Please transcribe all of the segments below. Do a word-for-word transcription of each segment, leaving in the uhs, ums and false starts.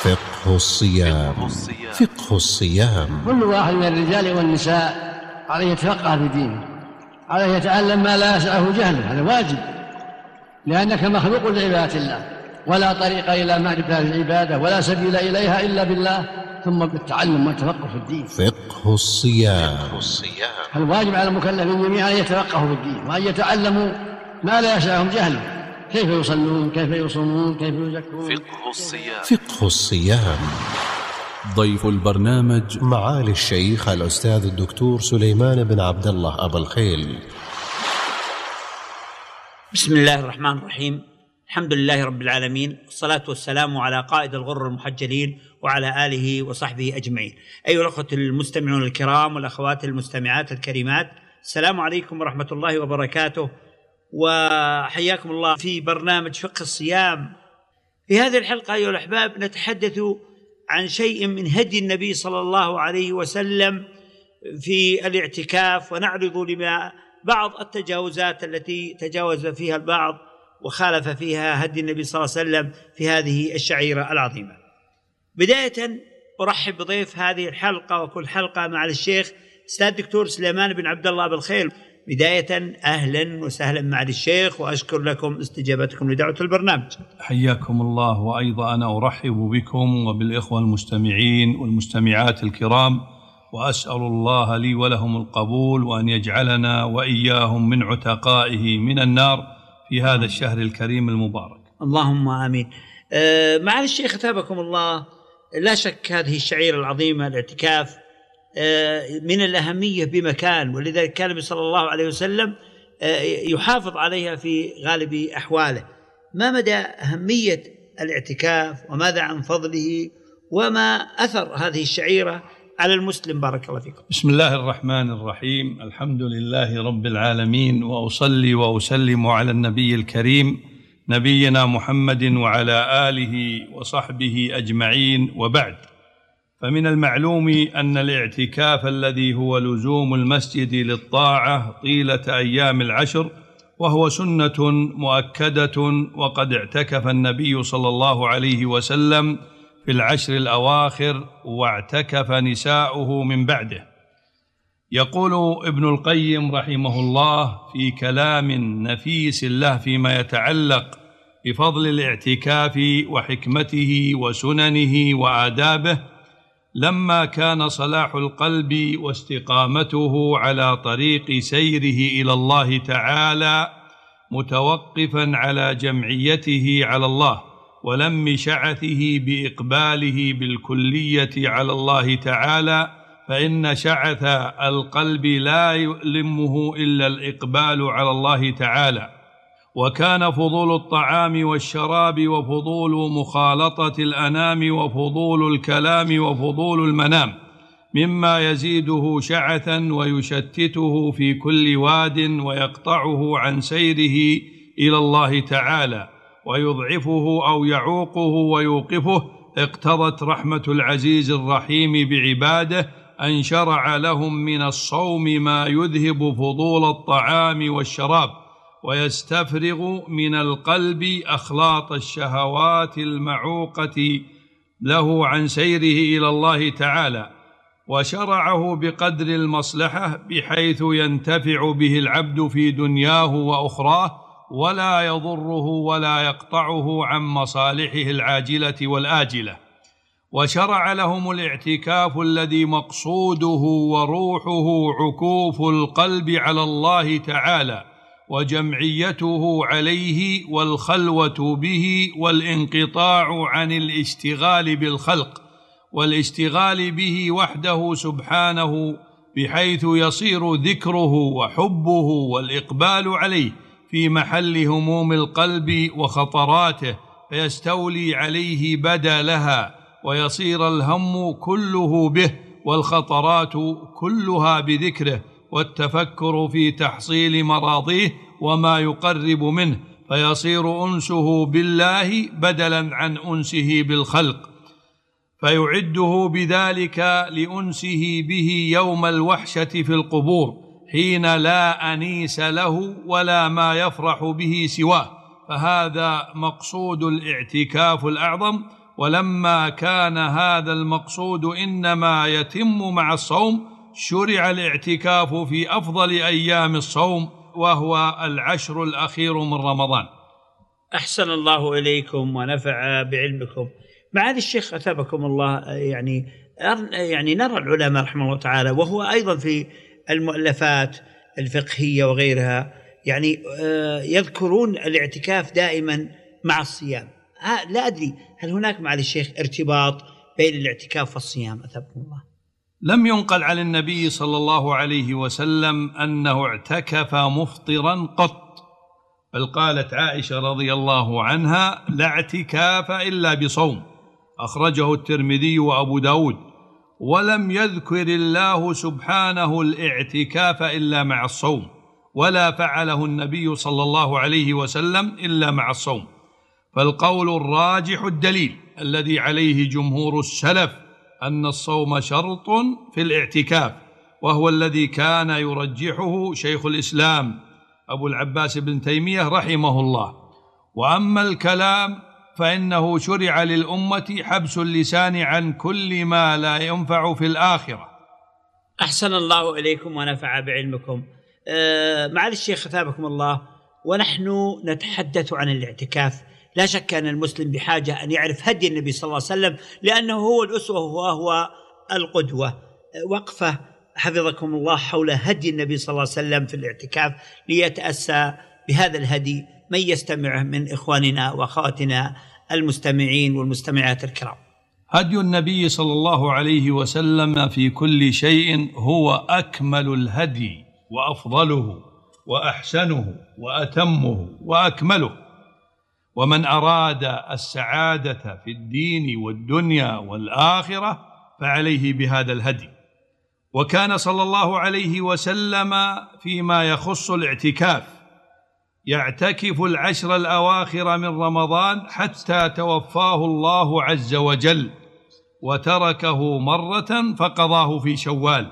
فقه الصيام. فقه الصيام. كل واحد من الرجال والنساء عليه يتفقه في دينه، عليه يتعلم ما لا يسعه جهله، هذا واجب، لأنك مخلوق لعبادة الله، ولا طريق إلى معرفة العبادة ولا سبيل إليها إلا بالله، ثم بالتعلم والتفقه في الدين. فقه الصيام. الواجب على المكلفين جميعا أن يتفقهوا في الدين وأن يتعلموا ما لا يسعهم جهله، كيف يصلون، كيف يصومون، كيف يزكون. فقه الصيام. فقه الصيام. ضيف البرنامج معالي الشيخ الأستاذ الدكتور سليمان بن عبد الله أبو الخيل. بسم الله الرحمن الرحيم، الحمد لله رب العالمين، والصلاة والسلام على قائد الغر المحجلين وعلى آله وصحبه أجمعين. أيها الأخوة المستمعون الكرام والأخوات المستمعات الكريمات، السلام عليكم ورحمة الله وبركاته، وحياكم الله في برنامج فقه الصيام. في هذه الحلقة أيها الأحباب نتحدث عن شيء من هدي النبي صلى الله عليه وسلم في الاعتكاف، ونعرض لما بعض التجاوزات التي تجاوز فيها البعض وخالف فيها هدي النبي صلى الله عليه وسلم في هذه الشعيرة العظيمة. بداية أرحب بضيف هذه الحلقة وكل حلقة مع الشيخ أستاذ الدكتور سليمان بن عبد الله أبو الخيل. بداية أهلا وسهلا مع الشيخ، وأشكر لكم استجابتكم لدعوة البرنامج. حياكم الله، وأيضا أنا أرحب بكم وبالإخوة المستمعين والمستمعات الكرام، وأسأل الله لي ولهم القبول، وأن يجعلنا وإياهم من عتقائه من النار في هذا الشهر الكريم المبارك. اللهم آمين. أه معالي الشيخ أثابكم الله، لا شك هذه الشعيرة العظيمة الاعتكاف من الأهمية بمكان، ولذلك كان النبي صلى الله عليه وسلم يحافظ عليها في غالب أحواله. ما مدى أهمية الاعتكاف، وماذا عن فضله، وما أثر هذه الشعيرة على المسلم؟ بارك الله فيكم. بسم الله الرحمن الرحيم، الحمد لله رب العالمين، وأصلي وأسلم على النبي الكريم نبينا محمد وعلى آله وصحبه أجمعين، وبعد. فمن المعلوم أن الاعتكاف الذي هو لزوم المسجد للطاعة طيلة أيام العشر وهو سنة مؤكدة، وقد اعتكف النبي صلى الله عليه وسلم في العشر الأواخر، واعتكف نساؤه من بعده. يقول ابن القيم رحمه الله في كلام نفيس له فيما يتعلق بفضل الاعتكاف وحكمته وسننه وآدابه: لما كان صلاح القلب واستقامته على طريق سيره إلى الله تعالى متوقفا على جمعيته على الله ولم شعثه بإقباله بالكلية على الله تعالى، فإن شعث القلب لا يؤلمه إلا الإقبال على الله تعالى. وكان فضول الطعام والشراب وفضول مخالطة الأنام وفضول الكلام وفضول المنام مما يزيده شعثا ويشتته في كل واد ويقطعه عن سيره إلى الله تعالى ويضعفه أو يعوقه ويوقفه. اقتضت رحمة العزيز الرحيم بعباده أن شرع لهم من الصوم ما يذهب فضول الطعام والشراب ويستفرغ من القلب أخلاط الشهوات المعوقة له عن سيره إلى الله تعالى، وشرعه بقدر المصلحة بحيث ينتفع به العبد في دنياه وأخراه، ولا يضره ولا يقطعه عن مصالحه العاجلة والآجلة. وشرع لهم الاعتكاف الذي مقصوده وروحه عكوف القلب على الله تعالى وجمعيته عليه والخلوة به والانقطاع عن الاشتغال بالخلق والاشتغال به وحده سبحانه، بحيث يصير ذكره وحبه والإقبال عليه في محل هموم القلب وخطراته، فيستولي عليه بدلها ويصير الهم كله به والخطرات كلها بذكره والتفكر في تحصيل مراضيه وما يقرب منه، فيصير أنسه بالله بدلا عن أنسه بالخلق، فيعده بذلك لأنسه به يوم الوحشة في القبور حين لا أنيس له ولا ما يفرح به سواه. فهذا مقصود الاعتكاف الأعظم، ولما كان هذا المقصود إنما يتم مع الصوم شرع الاعتكاف في أفضل أيام الصوم وهو العشر الأخير من رمضان. أحسن الله إليكم ونفع بعلمكم. معالي الشيخ أثابكم الله، يعني يعني نرى العلماء رحمه الله تعالى، وهو أيضا في المؤلفات الفقهية وغيرها، يعني يذكرون الاعتكاف دائما مع الصيام. لا أدري هل هناك معالي الشيخ ارتباط بين الاعتكاف والصيام أثابكم الله؟ لم ينقل عن النبي صلى الله عليه وسلم أنه اعتكف مفطرا قط، بل قالت عائشة رضي الله عنها: لا اعتكاف إلا بصوم، أخرجه الترمذي وأبو داود. ولم يذكر الله سبحانه الاعتكاف إلا مع الصوم، ولا فعله النبي صلى الله عليه وسلم إلا مع الصوم. فالقول الراجح الدليل الذي عليه جمهور السلف أن الصوم شرط في الاعتكاف، وهو الذي كان يرجحه شيخ الإسلام أبو العباس بن تيمية رحمه الله. وأما الكلام فإنه شرع للأمة حبس اللسان عن كل ما لا ينفع في الآخرة. أحسن الله إليكم ونفع بعلمكم. أه معالي الشيخ أثابكم الله، ونحن نتحدث عن الاعتكاف، لا شك أن المسلم بحاجة أن يعرف هدي النبي صلى الله عليه وسلم، لأنه هو الأسوة وهو القدوة. وقفة حفظكم الله حول هدي النبي صلى الله عليه وسلم في الاعتكاف، ليتأسى بهذا الهدي من يستمع من إخواننا وأخواتنا المستمعين والمستمعات الكرام. هدي النبي صلى الله عليه وسلم في كل شيء هو أكمل الهدي وأفضله وأحسنه وأتمه وأكمله. ومن أراد السعادة في الدين والدنيا والآخرة فعليه بهذا الهدي. وكان صلى الله عليه وسلم فيما يخص الاعتكاف يعتكف العشر الأواخر من رمضان حتى توفاه الله عز وجل، وتركه مرة فقضاه في شوال،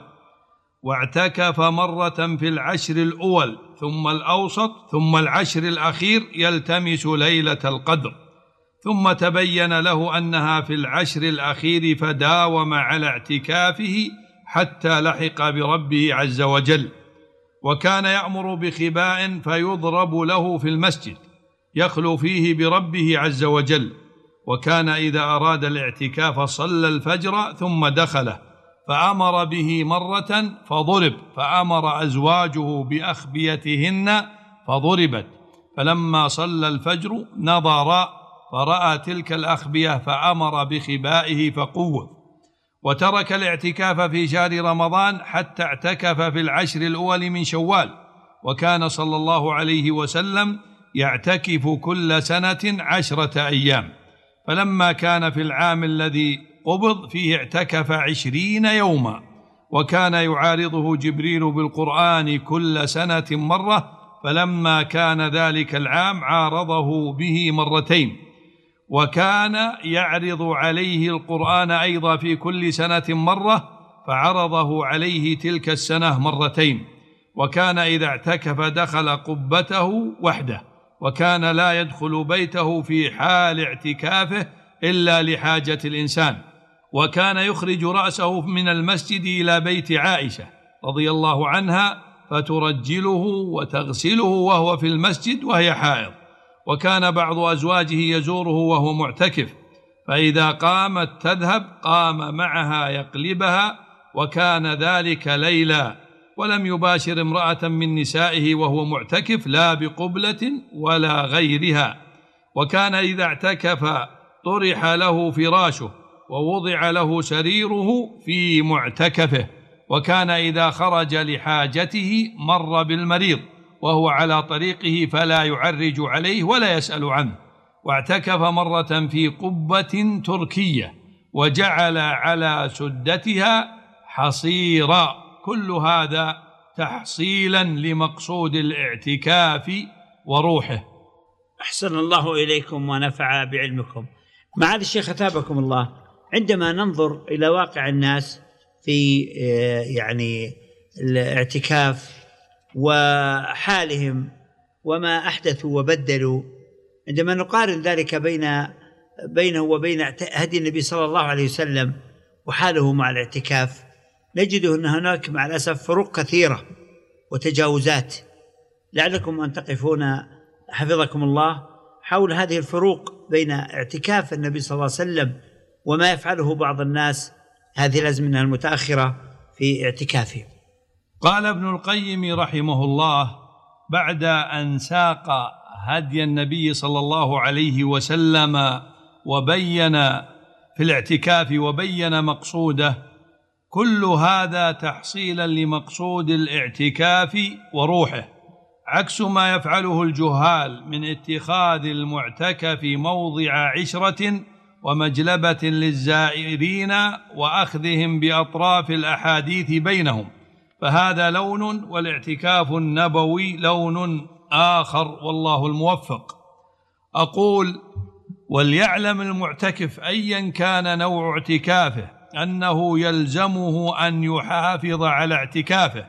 واعتكف مرة في العشر الأول ثم الأوسط ثم العشر الأخير يلتمس ليلة القدر، ثم تبين له أنها في العشر الأخير فداوم على اعتكافه حتى لحق بربه عز وجل. وكان يأمر بخباء فيضرب له في المسجد يخلو فيه بربه عز وجل. وكان إذا أراد الاعتكاف صلى الفجر ثم دخله فأمر به مرة فضرب، فأمر أزواجه بأخبيتهن فضربت، فلما صلى الفجر نظر فرأى تلك الأخبية فأمر بخبائه فقوّ. وترك الاعتكاف في شهر رمضان حتى اعتكف في العشر الأول من شوال. وكان صلى الله عليه وسلم يعتكف كل سنة عشرة أيام، فلما كان في العام الذي قبض فيه اعتكف عشرين يوما. وكان يعارضه جبريل بالقرآن كل سنة مرة، فلما كان ذلك العام عارضه به مرتين. وكان يعرض عليه القرآن أيضا في كل سنة مرة، فعرضه عليه تلك السنة مرتين. وكان إذا اعتكف دخل قبته وحده، وكان لا يدخل بيته في حال اعتكافه إلا لحاجة الإنسان. وكان يخرج رأسه من المسجد إلى بيت عائشة رضي الله عنها فترجله وتغسله وهو في المسجد وهي حائض. وكان بعض أزواجه يزوره وهو معتكف، فإذا قامت تذهب قام معها يقلبها، وكان ذلك ليلا، ولم يباشر امرأة من نسائه وهو معتكف لا بقبلة ولا غيرها. وكان إذا اعتكف طرح له فراشه ووضع له سريره في معتكفه. وكان إذا خرج لحاجته مر بالمريض وهو على طريقه فلا يعرج عليه ولا يسأل عنه. واعتكف مرة في قبة تركية وجعل على سدتها حصيرا. كل هذا تحصيلا لمقصود الاعتكاف وروحه. أحسن الله إليكم ونفع بعلمكم. معالي الشيخ أثابكم الله، عندما ننظر إلى واقع الناس في يعني الاعتكاف وحالهم وما أحدثوا وبدلوا، عندما نقارن ذلك بين بينه وبين هدي النبي صلى الله عليه وسلم وحاله مع الاعتكاف نجد أن هناك مع الأسف فروق كثيرة وتجاوزات، لعلكم أن تقفون حفظكم الله حول هذه الفروق بين اعتكاف النبي صلى الله عليه وسلم وما يفعله بعض الناس هذه الأزمنة المتأخرة في اعتكافهم. قال ابن القيم رحمه الله بعد أن ساق هدي النبي صلى الله عليه وسلم وبين في الاعتكاف وبين مقصوده، كل هذا تحصيلا لمقصود الاعتكاف وروحه، عكس ما يفعله الجهال من اتخاذ المعتكف موضع عشرة ومجلبة للزائرين وأخذهم بأطراف الأحاديث بينهم، فهذا لون والاعتكاف النبوي لون آخر والله الموفق. أقول وليعلم المعتكف أيا كان نوع اعتكافه أنه يلزمه أن يحافظ على اعتكافه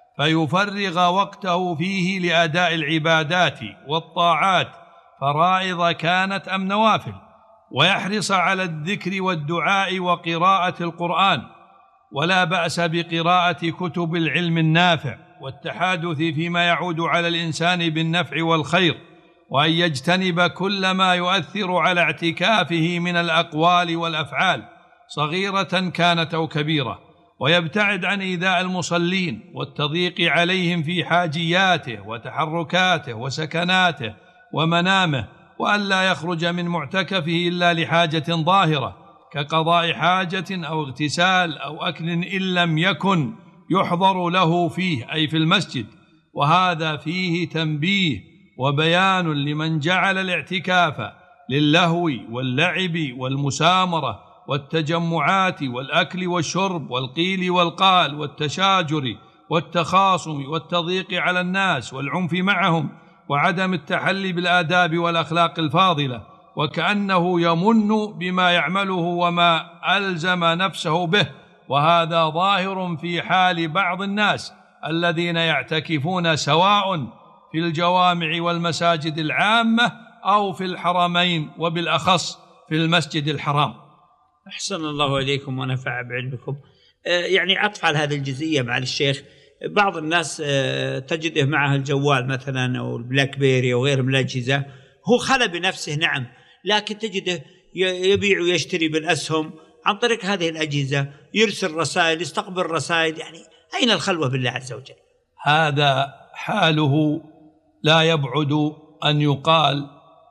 فيفرغ وقته فيه لأداء العبادات والطاعات فرائض كانت أم نوافل، ويحرص على الذكر والدعاء وقراءة القرآن، ولا بأس بقراءة كتب العلم النافع والتحادث فيما يعود على الإنسان بالنفع والخير، وأن يجتنب كل ما يؤثر على اعتكافه من الأقوال والأفعال صغيرة كانت أو كبيرة، ويبتعد عن إيذاء المصلين والتضييق عليهم في حاجياته وتحركاته وسكناته ومنامه، وألا يخرج من معتكفه إلا لحاجة ظاهرة كقضاء حاجة أو اغتسال أو أكل إن لم يكن يحضر له فيه أي في المسجد. وهذا فيه تنبيه وبيان لمن جعل الاعتكاف للهو واللعب والمسامرة والتجمعات والأكل والشرب والقيل والقال والتشاجر والتخاصم والتضييق على الناس والعنف معهم وعدم التحلي بالآداب والأخلاق الفاضلة، وكأنه يمن بما يعمله وما ألزم نفسه به. وهذا ظاهر في حال بعض الناس الذين يعتكفون سواء في الجوامع والمساجد العامة أو في الحرمين، وبالأخص في المسجد الحرام. أحسن الله إليكم ونفع بعلمكم. يعني عطف على هذه الجزئية مع الشيخ، بعض الناس تجده معه الجوال مثلا أو البلاك بيري أو غيره من الأجهزة، هو خلى بنفسه نعم، لكن تجده يبيع ويشتري بالأسهم عن طريق هذه الأجهزة، يرسل رسائل، يستقبل رسائل. يعني أين الخلوة بالله عز وجل؟ هذا حاله لا يبعد أن يقال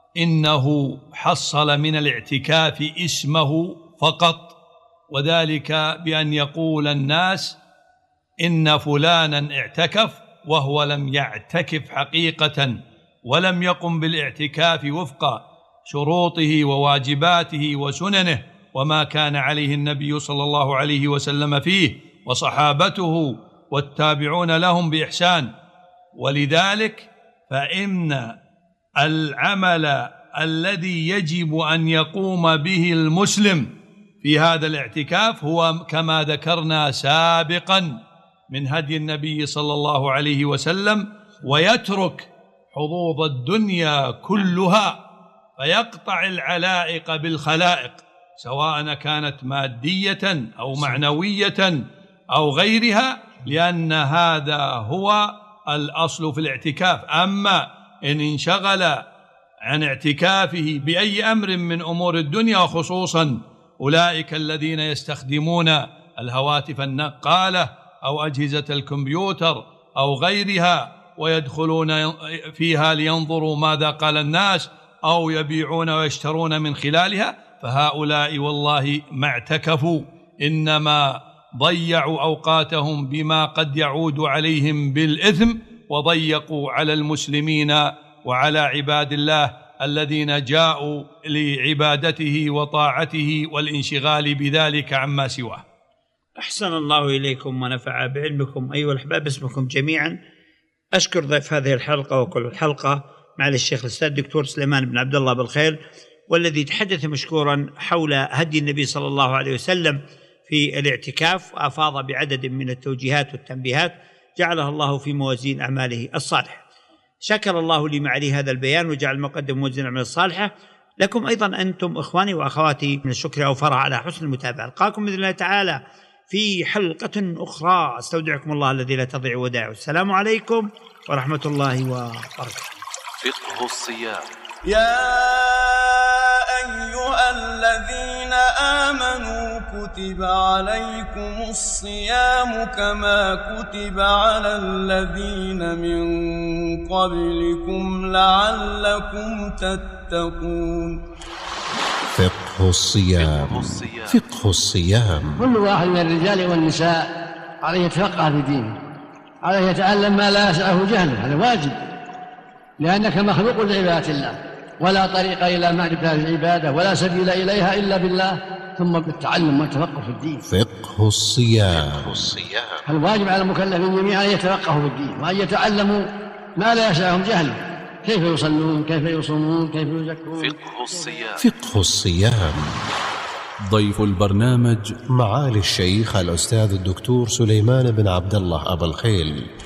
إنه حصل من الاعتكاف اسمه فقط، وذلك بأن يقول الناس إن فلانا اعتكف وهو لم يعتكف حقيقة ولم يقم بالاعتكاف وفق شروطه وواجباته وسننه وما كان عليه النبي صلى الله عليه وسلم فيه وصحابته والتابعون لهم بإحسان. ولذلك فإن العمل الذي يجب أن يقوم به المسلم في هذا الاعتكاف هو كما ذكرنا سابقا من هدي النبي صلى الله عليه وسلم، ويترك حظوظ الدنيا كلها فيقطع العلائق بالخلائق سواء كانت مادية أو معنوية أو غيرها، لأن هذا هو الأصل في الاعتكاف. أما إن انشغل عن اعتكافه بأي أمر من أمور الدنيا، خصوصا أولئك الذين يستخدمون الهواتف النقالة أو أجهزة الكمبيوتر أو غيرها ويدخلون فيها لينظروا ماذا قال الناس أو يبيعون ويشترون من خلالها، فهؤلاء والله ما اعتكفوا، إنما ضيعوا أوقاتهم بما قد يعود عليهم بالإثم، وضيقوا على المسلمين وعلى عباد الله الذين جاءوا لعبادته وطاعته والانشغال بذلك عما سواه. أحسن الله إليكم ونفع بعلمكم أيها الأحباب، اسمكم جميعا. أشكر ضيف هذه الحلقة وكل الحلقة مع الشيخ الأستاذ الدكتور سليمان بن عبد الله بالخير، والذي تحدث مشكورا حول هدي النبي صلى الله عليه وسلم في الاعتكاف، وأفاض بعدد من التوجيهات والتنبيهات جعلها الله في موازين أعماله الصالحة. شكر الله لي معي هذا البيان وجعل مقدم موازين أعماله الصالحة. لكم أيضا أنتم إخواني وأخواتي من الشكر أوفر على حسن المتابعة. ألقاكم بإذن الله تعالى في حلقة أخرى، استودعكم الله الذي لا تضيع ودائعه. السلام عليكم ورحمة الله وبركاته. فقه الصيام. يا أيها الذين آمنوا كتب عليكم الصيام كما كتب على الذين من قبلكم لعلكم تتقون. فقه الصيام. فقه الصيام. كل واحد من الرجال والنساء عليه يتفقه في دينه، عليه يتعلم ما لا يسعه جهله، هذا واجب، لأنك مخلوق لعبادة الله، ولا طريق إلى معرفة العبادة ولا سبيل إليها إلا بالله، ثم بالتعلم والتفقه في الدين. فقه الصيام. الواجب على المكلفين جميعا أن يتفقهوا في الدين وأن يتعلموا ما لا يسعهم جهله، كيف يصلون، كيف يصومون، كيف يزكون. فقه الصيام. فقه الصيام. ضيف البرنامج معالي الشيخ الأستاذ الدكتور سليمان بن عبد الله أبا الخيل.